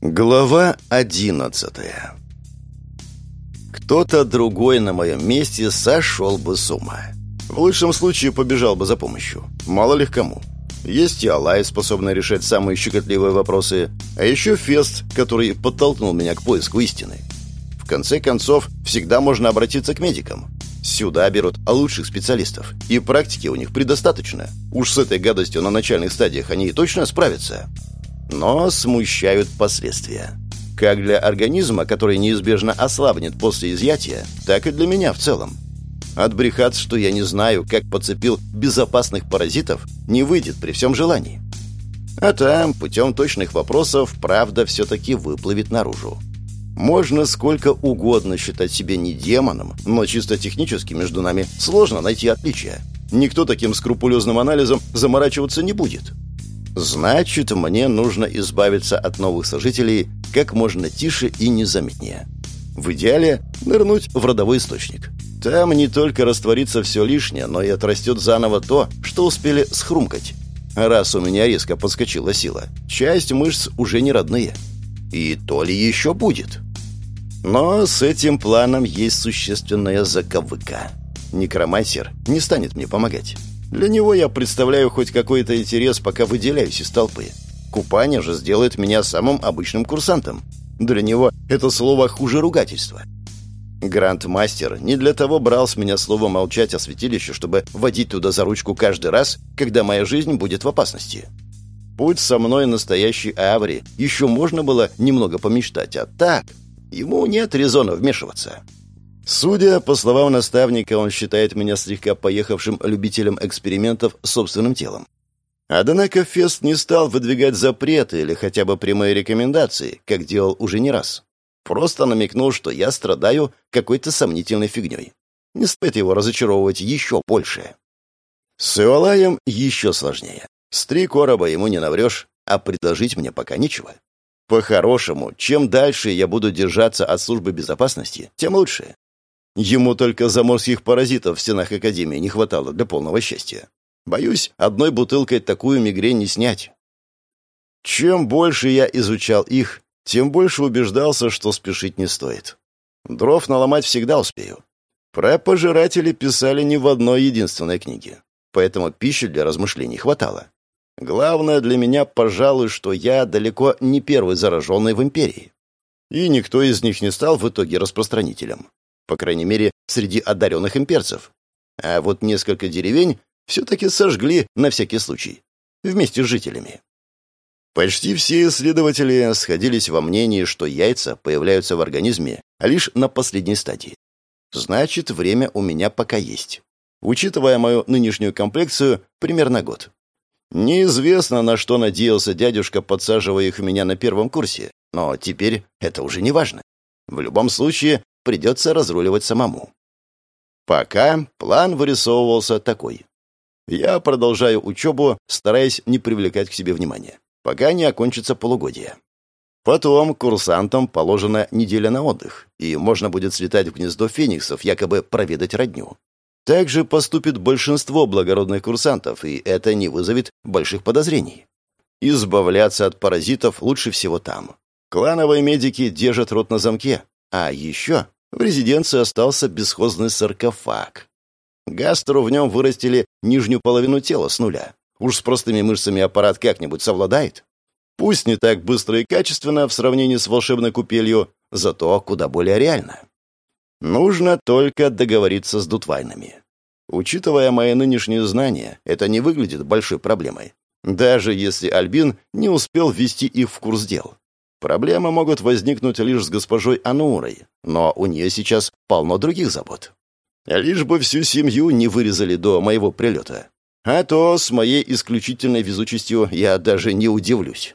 Глава 11. Кто-то другой на моем месте сошел бы с ума. В лучшем случае побежал бы за помощью. Мало ли к кому. Есть и Алай, способный решать самые щекотливые вопросы, а еще Фест, который подтолкнул меня к поиску истины. В конце концов, всегда можно обратиться к медикам. Сюда берут лучших специалистов, и практики у них предостаточно. Уж с этой гадостью на начальных стадиях они и точно справятся. Но смущают последствия. Как для организма, который неизбежно ослабнет после изъятия, так и для меня в целом. Отбрехаться, что я не знаю, как подцепил безопасных паразитов, не выйдет при всем желании. А там, путем точных вопросов, правда все-таки выплывет наружу. Можно сколько угодно считать себя не демоном, но чисто технически между нами сложно найти отличия. Никто таким скрупулезным анализом заморачиваться не будет. Значит, мне нужно избавиться от новых сожителей как можно тише и незаметнее. В идеале нырнуть в родовой источник. Там не только растворится все лишнее, но и отрастет заново то, что успели схрумкать. Раз у меня резко подскочила сила, часть мышц уже не родные. И то ли еще будет. Но с этим планом есть существенная заковыка. Некромансер не станет мне помогать. Для него я представляю хоть какой-то интерес, пока выделяюсь из толпы. Купание же сделает меня самым обычным курсантом. Для него это слово хуже ругательства. Грандмастер не для того брал с меня слово молчать о святилище, чтобы водить туда за ручку каждый раз, когда моя жизнь будет в опасности. Будь со мной настоящий Аври, еще можно было немного помечтать, а так ему нет резона вмешиваться. Судя по словам наставника, он считает меня слегка поехавшим любителем экспериментов с собственным телом. Однако Фест не стал выдвигать запреты или хотя бы прямые рекомендации, как делал уже не раз. Просто намекнул, что я страдаю какой-то сомнительной фигней. Не стоит его разочаровывать еще больше. С Иолаем еще сложнее. С 3 короба ему не наврешь, а предложить мне пока нечего. По-хорошему, чем дальше я буду держаться от службы безопасности, тем лучше. Ему только заморских паразитов в стенах Академии не хватало для полного счастья. Боюсь, одной бутылкой такую мигрень не снять. Чем больше я изучал их, тем больше убеждался, что спешить не стоит. Дров наломать всегда успею. Про пожирателей писали не в одной единственной книге, поэтому пищи для размышлений хватало. Главное для меня, пожалуй, что я далеко не первый зараженный в Империи. И никто из них не стал в итоге распространителем. По крайней мере, среди одаренных имперцев. А вот несколько деревень все-таки сожгли на всякий случай. Вместе с жителями. Почти все исследователи сходились во мнении, что яйца появляются в организме лишь на последней стадии. Значит, время у меня пока есть. Учитывая мою нынешнюю комплекцию, примерно год. Неизвестно, на что надеялся дядюшка, подсаживая их в меня на первом курсе, но теперь это уже не важно. В любом случае, придется разруливать самому. Пока план вырисовывался такой. Я продолжаю учебу, стараясь не привлекать к себе внимания, пока не окончится полугодие. Потом курсантам положена неделя на отдых, и можно будет слетать в гнездо фениксов, якобы проведать родню. Также поступит большинство благородных курсантов, и это не вызовет больших подозрений. Избавляться от паразитов лучше всего там. Клановые медики держат рот на замке. А еще в резиденции остался бесхозный саркофаг. Гастеру в нем вырастили нижнюю половину тела с нуля. Уж с простыми мышцами аппарат как-нибудь совладает. Пусть не так быстро и качественно в сравнении с волшебной купелью, зато куда более реально. Нужно только договориться с Дутвайнами. Учитывая мои нынешние знания, это не выглядит большой проблемой. Даже если Альбин не успел ввести их в курс дел. Проблемы могут возникнуть лишь с госпожой Анурой, но у нее сейчас полно других забот. Лишь бы всю семью не вырезали до моего прилета. А то с моей исключительной везучестью я даже не удивлюсь.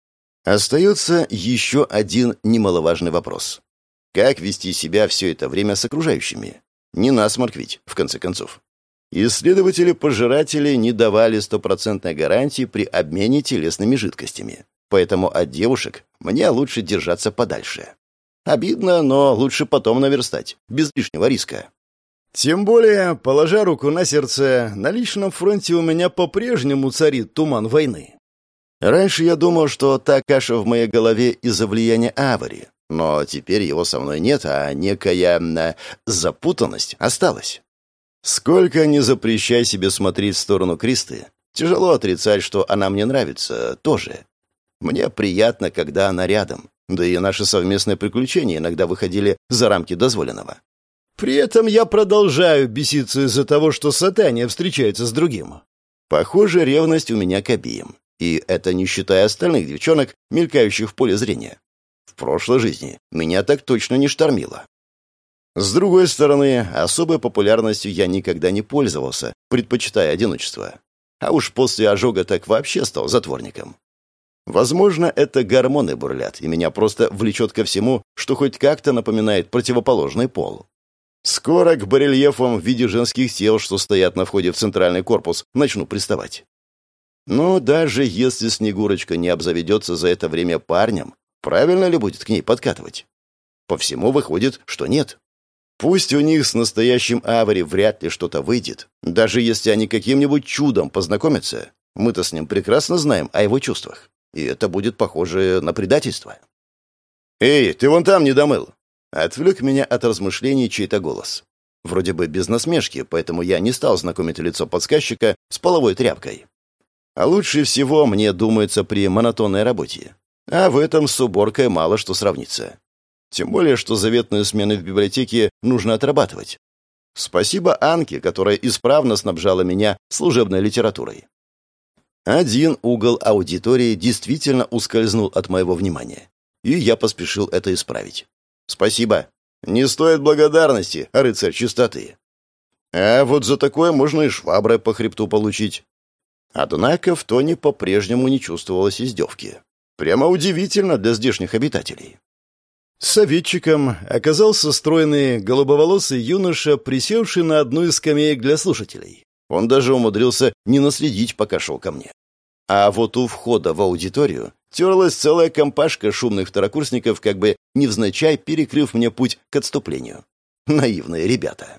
Остается еще один немаловажный вопрос. Как вести себя все это время с окружающими? Не насморк ведь, в конце концов. Исследователи-пожиратели не давали стопроцентной гарантии при обмене телесными жидкостями. Поэтому от девушек мне лучше держаться подальше. Обидно, но лучше потом наверстать, без лишнего риска. Тем более, положа руку на сердце, на личном фронте у меня по-прежнему царит туман войны. Раньше я думал, что та каша в моей голове из-за влияния Авари, но теперь его со мной нет, а некая запутанность осталась. Сколько ни запрещай себе смотреть в сторону Кристы, тяжело отрицать, что она мне нравится тоже. Мне приятно, когда она рядом, да и наши совместные приключения иногда выходили за рамки дозволенного. При этом я продолжаю беситься из-за того, что Сатания встречается с другим. Похоже, ревность у меня к обеим. И это не считая остальных девчонок, мелькающих в поле зрения. В прошлой жизни меня так точно не штормило. С другой стороны, особой популярностью я никогда не пользовался, предпочитая одиночество. А уж после ожога так вообще стал затворником. Возможно, это гормоны бурлят, и меня просто влечет ко всему, что хоть как-то напоминает противоположный пол. Скоро к барельефам в виде женских тел, что стоят на входе в центральный корпус, начну приставать. Но даже если Снегурочка не обзаведется за это время парнем, правильно ли будет к ней подкатывать? По всему выходит, что нет. Пусть у них с настоящим Авари вряд ли что-то выйдет, даже если они каким-нибудь чудом познакомятся, мы-то с ним прекрасно знаем о его чувствах, и это будет похоже на предательство. «Эй, ты вон там не домыл!» Отвлек меня от размышлений чей-то голос. Вроде бы без насмешки, поэтому я не стал знакомить лицо подсказчика с половой тряпкой. А лучше всего мне думается при монотонной работе. А в этом с уборкой мало что сравнится. Тем более, что заветные смены в библиотеке нужно отрабатывать. Спасибо Анке, которая исправно снабжала меня служебной литературой. Один угол аудитории действительно ускользнул от моего внимания, и я поспешил это исправить. «Спасибо. Не стоит благодарности, рыцарь чистоты. А вот за такое можно и шваброй по хребту получить». Однако в тоне по-прежнему не чувствовалось издевки. Прямо удивительно для здешних обитателей. Советчиком оказался стройный голубоволосый юноша, присевший на одну из скамеек для слушателей. Он даже умудрился не наследить, пока шел ко мне. А вот у входа в аудиторию терлась целая компашка шумных второкурсников, как бы невзначай перекрыв мне путь к отступлению. Наивные ребята.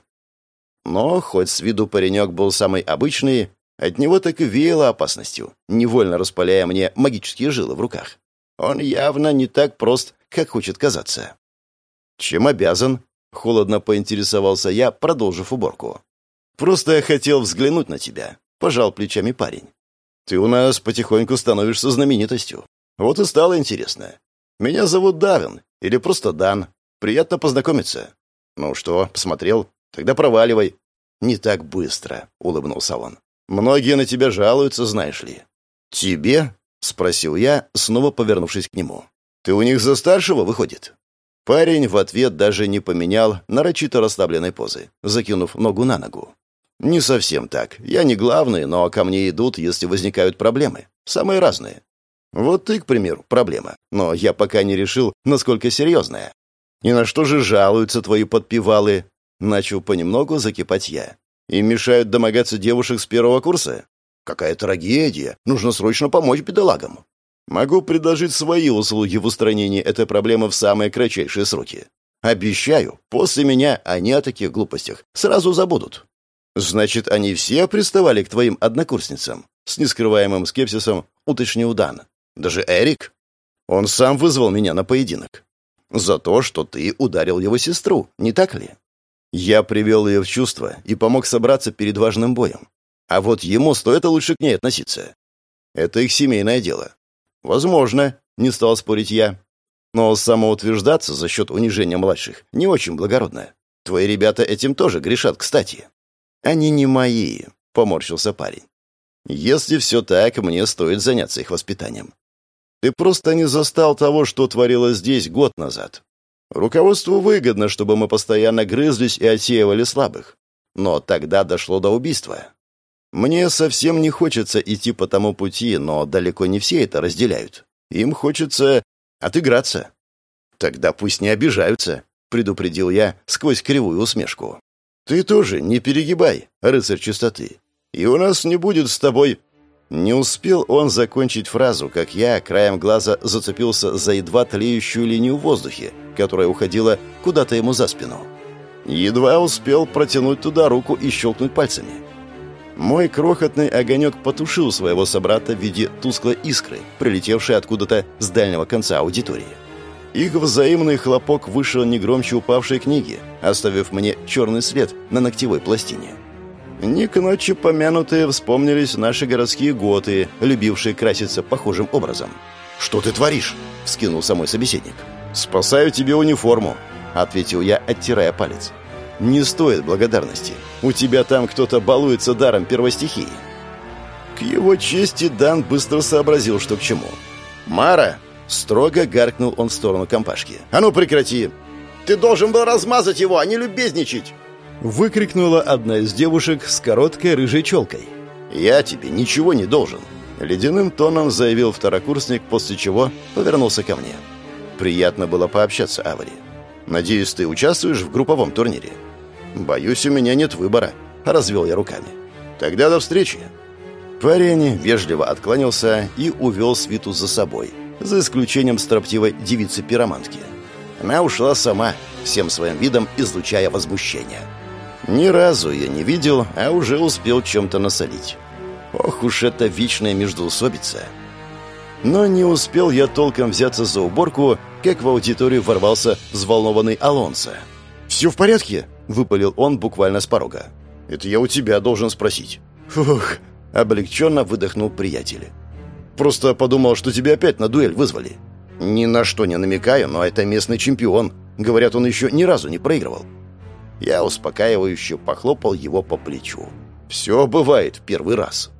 Но хоть с виду паренек был самый обычный, от него так и веяло опасностью, невольно распаляя мне магические жилы в руках. Он явно не так прост, как хочет казаться. «Чем обязан?» — холодно поинтересовался я, продолжив уборку. «Просто я хотел взглянуть на тебя», — пожал плечами парень. «Ты у нас потихоньку становишься знаменитостью. Вот и стало интересно. Меня зовут Давин, или просто Дан. Приятно познакомиться». «Ну что, посмотрел? Тогда проваливай». «Не так быстро», — улыбнулся он. «Многие на тебя жалуются, знаешь ли». «Тебе?» — спросил я, снова повернувшись к нему. «Ты у них за старшего, выходит?» Парень в ответ даже не поменял нарочито расслабленной позы, закинув ногу на ногу. «Не совсем так. Я не главный, но ко мне идут, если возникают проблемы. Самые разные. Вот ты, к примеру, проблема. Но я пока не решил, насколько серьезная. И на что же жалуются твои подпевалы?» Начал понемногу закипать я. «Им мешают домогаться девушек с первого курса? Какая трагедия. Нужно срочно помочь бедолагам. Могу предложить свои услуги в устранении этой проблемы в самые кратчайшие сроки. Обещаю, после меня они о таких глупостях сразу забудут». «Значит, они все приставали к твоим однокурсницам?» С нескрываемым скепсисом уточнил Дан. «Даже Эрик? Он сам вызвал меня на поединок. За то, что ты ударил его сестру, не так ли? Я привел ее в чувство и помог собраться перед важным боем. А вот ему стоит лучше к ней относиться. Это их семейное дело». «Возможно», — не стал спорить я. «Но самоутверждаться за счет унижения младших не очень благородно. Твои ребята этим тоже грешат, кстати». «Они не мои», — поморщился парень. «Если все так, мне стоит заняться их воспитанием. Ты просто не застал того, что творилось здесь год назад. Руководству выгодно, чтобы мы постоянно грызлись и отсеивали слабых. Но тогда дошло до убийства. Мне совсем не хочется идти по тому пути, но далеко не все это разделяют. Им хочется отыграться». «Тогда пусть не обижаются», — предупредил я сквозь кривую усмешку. «Ты тоже не перегибай, рыцарь чистоты, и у нас не будет с тобой...» Не успел он закончить фразу, как я краем глаза зацепился за едва тлеющую линию в воздухе, которая уходила куда-то ему за спину. Едва успел протянуть туда руку и щелкнуть пальцами. Мой крохотный огонек потушил своего собрата в виде тусклой искры, прилетевшей откуда-то с дальнего конца аудитории. Их взаимный хлопок вышел не громче упавшей книги, оставив мне черный след на ногтевой пластине. Не к ночи помянутые вспомнились наши городские готы, любившие краситься похожим образом. «Что ты творишь?» — вскинулся мой собеседник. «Спасаю тебе униформу», — ответил я, оттирая палец. «Не стоит благодарности. У тебя там кто-то балуется даром первостихии». К его чести Дан быстро сообразил, что к чему. «Мара!» — строго гаркнул он в сторону компашки. «А ну прекрати! Ты должен был размазать его, а не любезничать!» Выкрикнула одна из девушек с короткой рыжей челкой. «Я тебе ничего не должен!» — ледяным тоном заявил второкурсник, после чего повернулся ко мне. «Приятно было пообщаться, Авари. Надеюсь, ты участвуешь в групповом турнире?» «Боюсь, у меня нет выбора», — развел я руками. «Тогда до встречи». Парень вежливо откланялся и увел свиту за собой, за исключением строптивой девицы-пиромантки. Она ушла сама, всем своим видом излучая возмущение. Ни разу я не видел, а уже успел чем-то насолить. Ох уж эта вечная междоусобица. Но не успел я толком взяться за уборку, как в аудиторию ворвался взволнованный Алонсо. «Все в порядке?» — выпалил он буквально с порога. «Это я у тебя должен спросить». «Фух», — облегченно выдохнул приятель. «Просто подумал, что тебя опять на дуэль вызвали». «Ни на что не намекаю, но это местный чемпион. Говорят, он еще ни разу не проигрывал». Я успокаивающе похлопал его по плечу. «Все бывает в первый раз».